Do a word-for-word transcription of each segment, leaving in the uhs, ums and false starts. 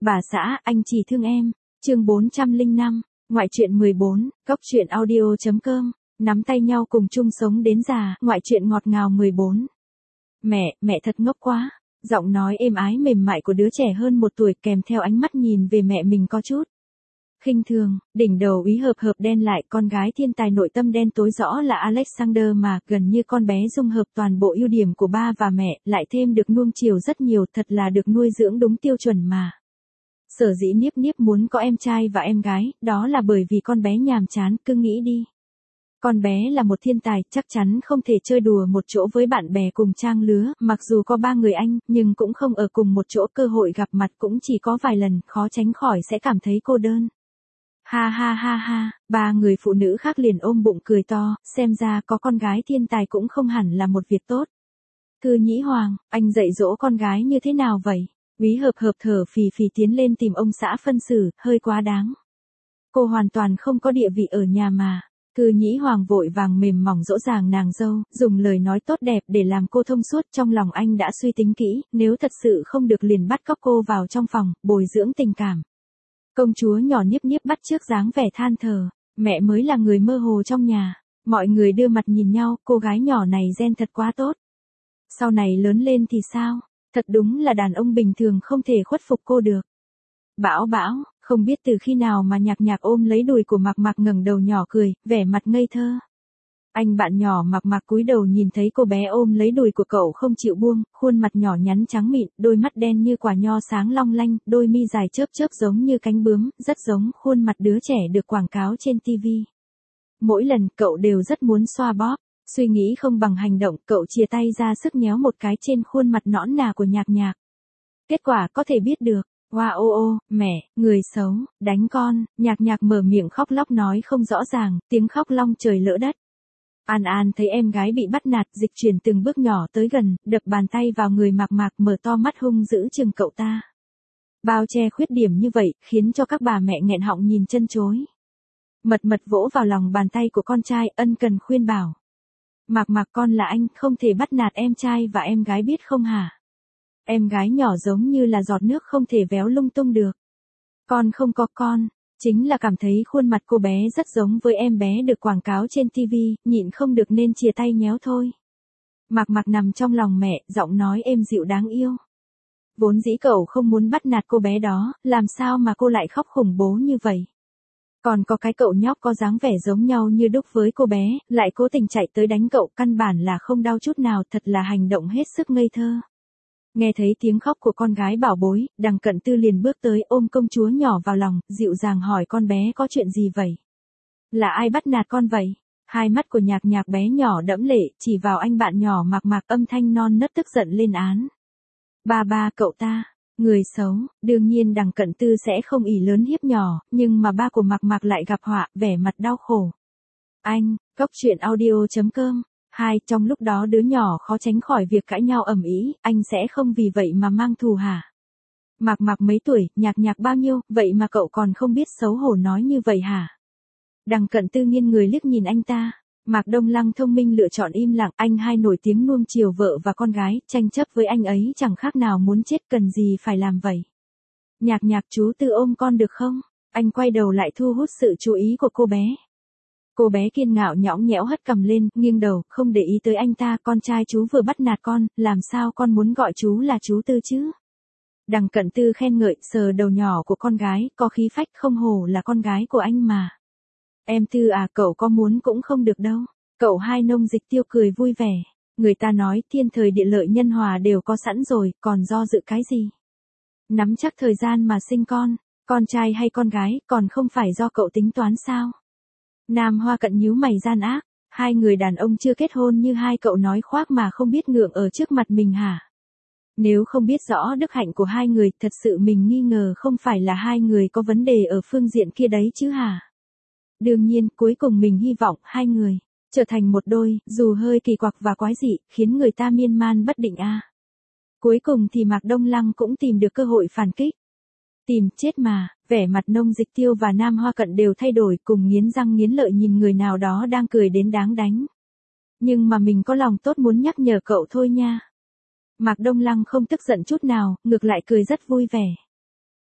Bà xã, anh chỉ thương em. Chương bốn trăm lẻ năm, ngoại truyện mười bốn, góc truyện audio.com, nắm tay nhau cùng chung sống đến già, ngoại truyện ngọt ngào mười bốn. Mẹ, mẹ thật ngốc quá. Giọng nói êm ái mềm mại của đứa trẻ hơn một tuổi kèm theo ánh mắt nhìn về mẹ mình có chút khinh thường, đỉnh đầu úy hợp hợp đen lại, con gái thiên tài nội tâm đen tối rõ là Alexander mà, gần như con bé dung hợp toàn bộ ưu điểm của ba và mẹ, lại thêm được nuông chiều rất nhiều, thật là được nuôi dưỡng đúng tiêu chuẩn mà. Sở dĩ Niếp Niếp muốn có em trai và em gái, đó là bởi vì con bé nhàm chán, cứ nghĩ đi. Con bé là một thiên tài, chắc chắn không thể chơi đùa một chỗ với bạn bè cùng trang lứa, mặc dù có ba người anh, nhưng cũng không ở cùng một chỗ, cơ hội gặp mặt cũng chỉ có vài lần, khó tránh khỏi sẽ cảm thấy cô đơn. Ha ha ha ha, ba người phụ nữ khác liền ôm bụng cười to, xem ra có con gái thiên tài cũng không hẳn là một việc tốt. Cư Nhĩ Hoàng, anh dạy dỗ con gái như thế nào vậy? Úy hợp hợp thở phì phì tiến lên tìm ông xã phân xử, hơi quá đáng. Cô hoàn toàn không có địa vị ở nhà mà. Cư Nhĩ Hoàng vội vàng mềm mỏng dỗ dàng nàng dâu, dùng lời nói tốt đẹp để làm cô thông suốt. Trong lòng anh đã suy tính kỹ, nếu thật sự không được liền bắt cóc cô vào trong phòng, bồi dưỡng tình cảm. Công chúa nhỏ Niếp Niếp bắt chước dáng vẻ than thở, mẹ mới là người mơ hồ trong nhà. Mọi người đưa mặt nhìn nhau, cô gái nhỏ này gen thật quá tốt. Sau này lớn lên thì sao? Thật đúng là đàn ông bình thường không thể khuất phục cô được. Bão bão, không biết từ khi nào mà Nhạc Nhạc ôm lấy đùi của Mạc Mạc ngẩng đầu nhỏ cười, vẻ mặt ngây thơ. Anh bạn nhỏ Mạc Mạc cúi đầu nhìn thấy cô bé ôm lấy đùi của cậu không chịu buông, khuôn mặt nhỏ nhắn trắng mịn, đôi mắt đen như quả nho sáng long lanh, đôi mi dài chớp chớp giống như cánh bướm, rất giống khuôn mặt đứa trẻ được quảng cáo trên ti vi. Mỗi lần cậu đều rất muốn xoa bóp, suy nghĩ không bằng hành động, cậu chìa tay ra sức nhéo một cái trên khuôn mặt nõn nà của Nhạc Nhạc. Kết quả có thể biết được. Wow ô ô, mẹ, người xấu, đánh con, Nhạc Nhạc mở miệng khóc lóc nói không rõ ràng, tiếng khóc long trời lỡ đất. An An thấy em gái bị bắt nạt, dịch chuyển từng bước nhỏ tới gần, đập bàn tay vào người Mạc Mạc, mở to mắt hung dữ chừng cậu ta. Bao che khuyết điểm như vậy, khiến cho các bà mẹ nghẹn họng nhìn chân chối. Mật mật vỗ vào lòng bàn tay của con trai, ân cần khuyên bảo. Mạc Mạc con là anh, không thể bắt nạt em trai và em gái biết không hả? Em gái nhỏ giống như là giọt nước không thể véo lung tung được. Con không có con, chính là cảm thấy khuôn mặt cô bé rất giống với em bé được quảng cáo trên ti vi, nhịn không được nên chìa tay nhéo thôi. Mạc Mạc nằm trong lòng mẹ, giọng nói êm dịu đáng yêu. Vốn dĩ cậu không muốn bắt nạt cô bé đó, làm sao mà cô lại khóc khủng bố như vậy? Còn có cái cậu nhóc có dáng vẻ giống nhau như đúc với cô bé, lại cố tình chạy tới đánh cậu, căn bản là không đau chút nào, thật là hành động hết sức ngây thơ. Nghe thấy tiếng khóc của con gái bảo bối, Đằng Cận Tư liền bước tới ôm công chúa nhỏ vào lòng, dịu dàng hỏi con bé có chuyện gì vậy? Là ai bắt nạt con vậy? Hai mắt của Nhạc Nhạc bé nhỏ đẫm lệ, chỉ vào anh bạn nhỏ Mạc Mạc, âm thanh non nớt tức giận lên án. Ba ba cậu ta, người xấu, đương nhiên Đằng Cận Tư sẽ không ỷ lớn hiếp nhỏ, nhưng mà ba của Mạc Mạc lại gặp họa, vẻ mặt đau khổ. Anh, góc truyện audio.com. Hai, trong lúc đó đứa nhỏ khó tránh khỏi việc cãi nhau ầm ĩ, anh sẽ không vì vậy mà mang thù hả? Mạc Mạc mấy tuổi, Nhạc Nhạc bao nhiêu, vậy mà cậu còn không biết xấu hổ nói như vậy hả? Đằng Cận Tư nghiêng người liếc nhìn anh ta. Mạc Đông Lăng thông minh lựa chọn im lặng, anh hai nổi tiếng nuông chiều vợ và con gái, tranh chấp với anh ấy chẳng khác nào muốn chết, cần gì phải làm vậy? Nhạc Nhạc chú Tư ôm con được không? Anh quay đầu lại thu hút sự chú ý của cô bé. Cô bé kiên ngạo nhõng nhẽo hất cằm lên, nghiêng đầu, không để ý tới anh ta, con trai chú vừa bắt nạt con, làm sao con muốn gọi chú là chú Tư chứ? Đằng Cận Tư khen ngợi, sờ đầu nhỏ của con gái, có khí phách, không hổ là con gái của anh mà. Em Tư à, cậu có muốn cũng không được đâu. Cậu hai nông Dịch Tiêu cười vui vẻ. Người ta nói thiên thời địa lợi nhân hòa đều có sẵn rồi, còn do dự cái gì? Nắm chắc thời gian mà sinh con, con trai hay con gái, còn không phải do cậu tính toán sao? Nam Hoa Cận nhíu mày gian ác, hai người đàn ông chưa kết hôn như hai cậu nói khoác mà không biết ngượng ở trước mặt mình hả? Nếu không biết rõ đức hạnh của hai người, thật sự mình nghi ngờ không phải là hai người có vấn đề ở phương diện kia đấy chứ hả? Đương nhiên, cuối cùng mình hy vọng hai người trở thành một đôi, dù hơi kỳ quặc và quái dị, khiến người ta miên man bất định a. Cuối cùng thì Mạc Đông Lăng cũng tìm được cơ hội phản kích. Tìm chết mà, vẻ mặt nông Dịch Tiêu và Nam Hoa Cận đều thay đổi, cùng nghiến răng nghiến lợi nhìn người nào đó đang cười đến đáng đánh. Nhưng mà mình có lòng tốt muốn nhắc nhở cậu thôi nha. Mạc Đông Lăng không tức giận chút nào, ngược lại cười rất vui vẻ.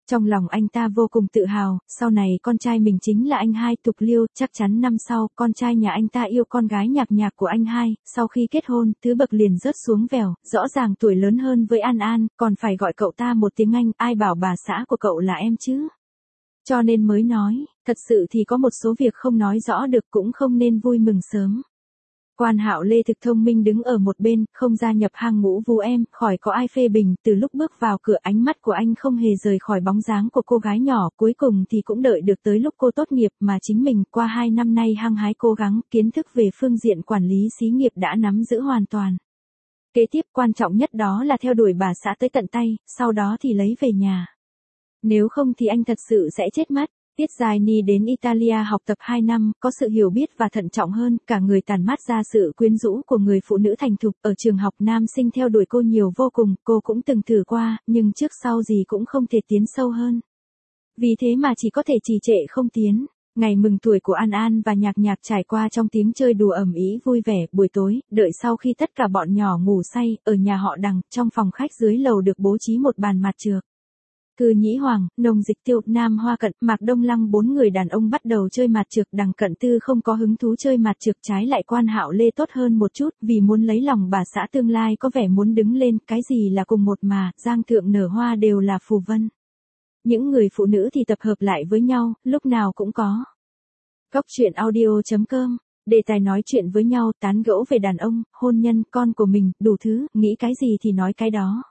Trong lòng anh ta vô cùng tự hào, sau này con trai mình chính là anh hai Tục Liêu, chắc chắn năm sau, con trai nhà anh ta yêu con gái nhạc nhạc của anh hai, sau khi kết hôn, thứ bậc liền rớt xuống vèo, rõ ràng tuổi lớn hơn với An An, còn phải gọi cậu ta một tiếng anh, ai bảo bà xã của cậu là em chứ. Cho nên mới nói, thật sự thì có một số việc không nói rõ được cũng không nên vui mừng sớm. Quan Hạo Lê thực thông minh đứng ở một bên, không gia nhập hang ngũ vu em, khỏi có ai phê bình, từ lúc bước vào cửa ánh mắt của anh không hề rời khỏi bóng dáng của cô gái nhỏ, cuối cùng thì cũng đợi được tới lúc cô tốt nghiệp mà chính mình qua hai năm nay hăng hái cố gắng, kiến thức về phương diện quản lý xí nghiệp đã nắm giữ hoàn toàn. Kế tiếp quan trọng nhất đó là theo đuổi bà xã tới tận tay, sau đó thì lấy về nhà. Nếu không thì anh thật sự sẽ chết mất. Tiết Dài Ni đến Italia học tập hai năm, có sự hiểu biết và thận trọng hơn, cả người tản mát ra sự quyến rũ của người phụ nữ thành thục. Ở trường học nam sinh theo đuổi cô nhiều vô cùng, cô cũng từng thử qua, nhưng trước sau gì cũng không thể tiến sâu hơn. Vì thế mà chỉ có thể trì trệ không tiến. Ngày mừng tuổi của An An và Nhạc Nhạc trải qua trong tiếng chơi đùa ầm ĩ vui vẻ. Buổi tối, đợi sau khi tất cả bọn nhỏ ngủ say, ở nhà họ Đằng, trong phòng khách dưới lầu được bố trí một bàn mặt trược. Cư Nhĩ Hoàng, Nông Dịch Tiêu, Nam Hoa Cận, Mạc Đông Lăng bốn người đàn ông bắt đầu chơi mặt trược. Đằng Cận Tư không có hứng thú chơi mặt trược, trái lại Quan Hạo Lê tốt hơn một chút, vì muốn lấy lòng bà xã tương lai có vẻ muốn đứng lên, cái gì là cùng một mà, giang thượng nở hoa đều là phù vân. Những người phụ nữ thì tập hợp lại với nhau, lúc nào cũng có. Góc truyện audio chấm com, đề tài nói chuyện với nhau, tán gẫu về đàn ông, hôn nhân, con của mình, đủ thứ, nghĩ cái gì thì nói cái đó.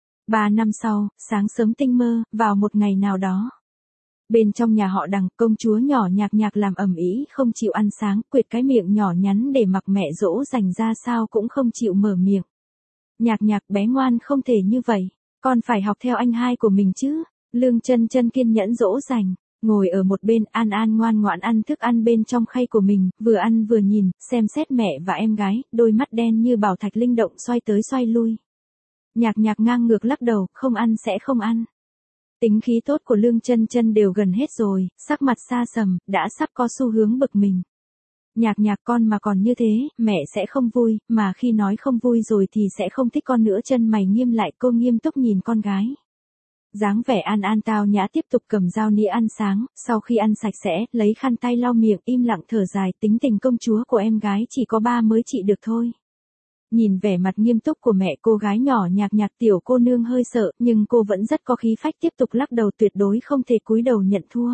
Ba năm sau, sáng sớm tinh mơ, vào một ngày nào đó. Bên trong nhà họ Đằng, công chúa nhỏ Nhạc Nhạc làm ầm ĩ không chịu ăn sáng, quệt cái miệng nhỏ nhắn để mặc mẹ dỗ dành ra sao cũng không chịu mở miệng. Nhạc Nhạc bé ngoan không thể như vậy, con phải học theo anh hai của mình chứ. Lương Chân Chân kiên nhẫn dỗ dành, ngồi ở một bên, An An ngoan ngoãn ăn thức ăn bên trong khay của mình, vừa ăn vừa nhìn, xem xét mẹ và em gái, đôi mắt đen như bảo thạch linh động xoay tới xoay lui. Nhạc Nhạc ngang ngược lắc đầu, không ăn sẽ không ăn. Tính khí tốt của Lương Chân Chân đều gần hết rồi, sắc mặt xa sầm, đã sắp có xu hướng bực mình. Nhạc Nhạc con mà còn như thế, mẹ sẽ không vui, mà khi nói không vui rồi thì sẽ không thích con nữa. Chân mày nghiêm lại, cô nghiêm túc nhìn con gái. Dáng vẻ An An tao nhã tiếp tục cầm dao nĩa ăn sáng, sau khi ăn sạch sẽ, lấy khăn tay lau miệng, im lặng thở dài, tính tình công chúa của em gái chỉ có ba mới trị được thôi. Nhìn vẻ mặt nghiêm túc của mẹ, cô gái nhỏ Nhạc Nhạc tiểu cô nương hơi sợ, nhưng cô vẫn rất có khí phách tiếp tục lắc đầu, tuyệt đối không thể cúi đầu nhận thua.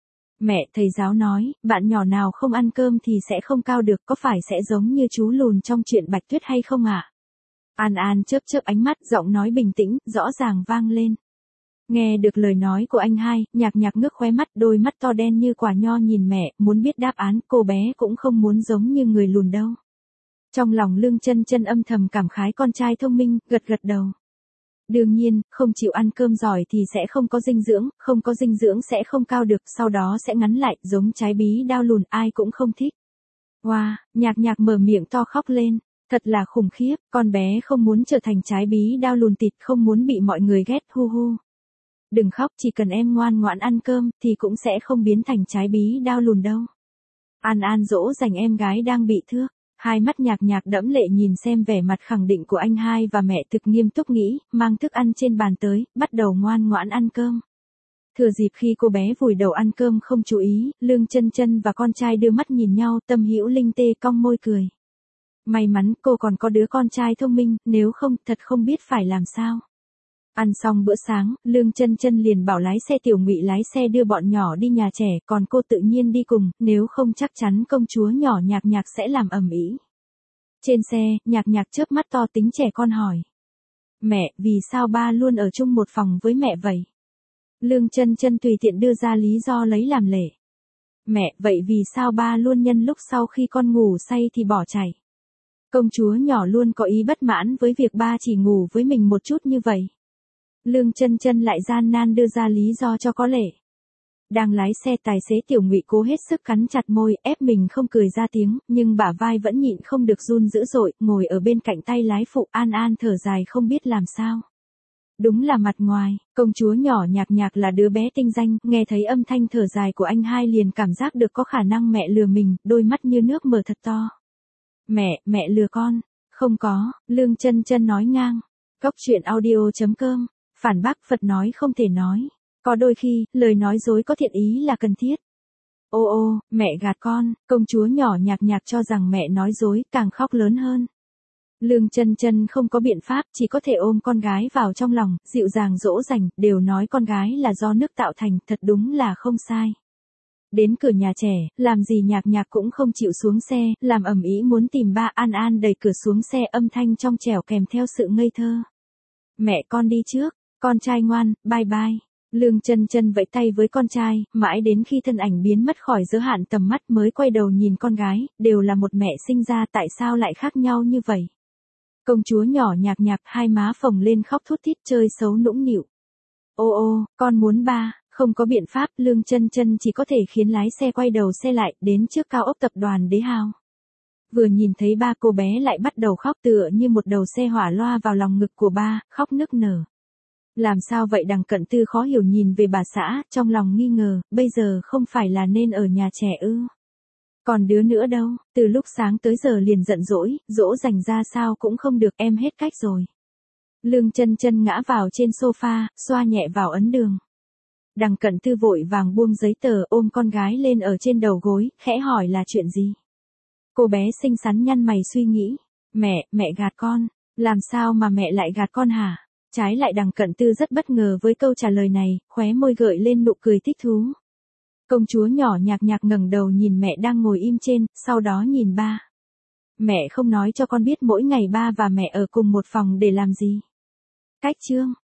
Mẹ, thầy giáo nói, bạn nhỏ nào không ăn cơm thì sẽ không cao được, có phải sẽ giống như chú lùn trong chuyện Bạch Tuyết hay không ạ? À? An An chớp chớp ánh mắt, giọng nói bình tĩnh, rõ ràng vang lên. Nghe được lời nói của anh hai, Nhạc Nhạc ngước khóe mắt, đôi mắt to đen như quả nho nhìn mẹ, muốn biết đáp án, cô bé cũng không muốn giống như người lùn đâu. Trong lòng Lương Chân Chân âm thầm cảm khái con trai thông minh, gật gật đầu. Đương nhiên, không chịu ăn cơm giỏi thì sẽ không có dinh dưỡng, không có dinh dưỡng sẽ không cao được, sau đó sẽ ngắn lại, giống trái bí đao lùn, ai cũng không thích. Wow, Nhạc Nhạc mở miệng to khóc lên, thật là khủng khiếp, con bé không muốn trở thành trái bí đao lùn thịt, không muốn bị mọi người ghét, hu hu. Đừng khóc, chỉ cần em ngoan ngoãn ăn cơm, thì cũng sẽ không biến thành trái bí đao lùn đâu. An An dỗ dành em gái đang bị thước. Hai mắt Nhạc Nhạc đẫm lệ nhìn xem vẻ mặt khẳng định của anh hai và mẹ, thực nghiêm túc nghĩ, mang thức ăn trên bàn tới, bắt đầu ngoan ngoãn ăn cơm. Thừa dịp khi cô bé vùi đầu ăn cơm không chú ý, Lương Chân Chân và con trai đưa mắt nhìn nhau, Tâm Hữu Linh tê cong môi cười. May mắn cô còn có đứa con trai thông minh, nếu không, thật không biết phải làm sao. Ăn xong bữa sáng, Lương Chân Chân liền bảo lái xe Tiểu Ngụy lái xe đưa bọn nhỏ đi nhà trẻ, còn cô tự nhiên đi cùng, nếu không chắc chắn công chúa nhỏ Nhạc Nhạc sẽ làm ầm ĩ. Trên xe, Nhạc Nhạc chớp mắt to tính trẻ con hỏi. Mẹ, vì sao ba luôn ở chung một phòng với mẹ vậy? Lương Chân Chân tùy tiện đưa ra lý do lấy làm lệ. Mẹ, vậy vì sao ba luôn nhân lúc sau khi con ngủ say thì bỏ chạy? Công chúa nhỏ luôn có ý bất mãn với việc ba chỉ ngủ với mình một chút như vậy. Lương Chân Chân lại gian nan đưa ra lý do cho có lệ. Đang lái xe, tài xế Tiểu Ngụy cố hết sức cắn chặt môi, ép mình không cười ra tiếng, nhưng bả vai vẫn nhịn không được run dữ dội, ngồi ở bên cạnh tay lái phụ. An An thở dài không biết làm sao. Đúng là mặt ngoài, công chúa nhỏ Nhạc Nhạc là đứa bé tinh danh, nghe thấy âm thanh thở dài của anh hai liền cảm giác được có khả năng mẹ lừa mình, đôi mắt như nước mở thật to. Mẹ, mẹ lừa con. Không có, Lương Chân Chân nói ngang. Góc truyện audio chấm com, phản bác Phật nói không thể nói. Có đôi khi, lời nói dối có thiện ý là cần thiết. Ô ô, mẹ gạt con, công chúa nhỏ nhạc nhạc cho rằng mẹ nói dối, càng khóc lớn hơn. Lương Chân Chân không có biện pháp, chỉ có thể ôm con gái vào trong lòng, dịu dàng dỗ dành, đều nói con gái là do nước tạo thành, thật đúng là không sai. Đến cửa nhà trẻ, làm gì nhạc nhạc cũng không chịu xuống xe, làm ầm ĩ muốn tìm ba. An An đẩy cửa xuống xe, âm thanh trong trẻo kèm theo sự ngây thơ. Mẹ con đi trước, con trai ngoan, bye bye. Lương Chân Chân vẫy tay với con trai, mãi đến khi thân ảnh biến mất khỏi giới hạn tầm mắt mới quay đầu nhìn con gái, đều là một mẹ sinh ra tại sao lại khác nhau như vậy. Công chúa nhỏ nhạc nhạc, hai má phồng lên khóc thút thít, chơi xấu nũng nịu. Ô ô, con muốn ba. Không có biện pháp, Lương Chân Chân chỉ có thể khiến lái xe quay đầu xe lại, đến trước cao ốc tập đoàn Đế Hào. Vừa nhìn thấy ba, cô bé lại bắt đầu khóc tựa như một đầu xe hỏa loa vào lòng ngực của ba, khóc nức nở. Làm sao vậy? Đằng Cận Tư khó hiểu nhìn về bà xã, trong lòng nghi ngờ, bây giờ không phải là nên ở nhà trẻ ư? Còn đứa nữa đâu, từ lúc sáng tới giờ liền giận dỗi, dỗ dành ra sao cũng không được, em hết cách rồi. Lương Chân Chân ngã vào trên sofa, xoa nhẹ vào ấn đường. Đằng Cận Tư vội vàng buông giấy tờ, ôm con gái lên ở trên đầu gối, khẽ hỏi là chuyện gì. Cô bé xinh xắn nhăn mày suy nghĩ. Mẹ, mẹ gạt con. Làm sao mà mẹ lại gạt con hả? Trái lại Đằng Cận Tư rất bất ngờ với câu trả lời này, khóe môi gợi lên nụ cười thích thú. Công chúa nhỏ nhạc nhạc ngẩng đầu nhìn mẹ đang ngồi im trên, sau đó nhìn ba. Mẹ không nói cho con biết mỗi ngày ba và mẹ ở cùng một phòng để làm gì. Cách chương.